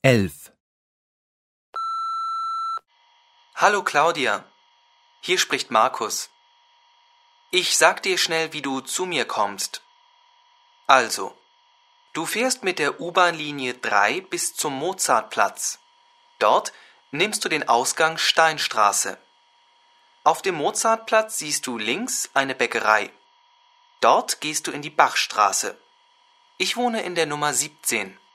11. Hallo Claudia, hier spricht Markus. Ich sag dir schnell, wie du zu mir kommst. Also, du fährst mit der U-Bahn-Linie 3 bis zum Mozartplatz. Dort nimmst du den Ausgang Steinstraße. Auf dem Mozartplatz siehst du links eine Bäckerei. Dort gehst du in die Bachstraße. Ich wohne in der Nummer 17.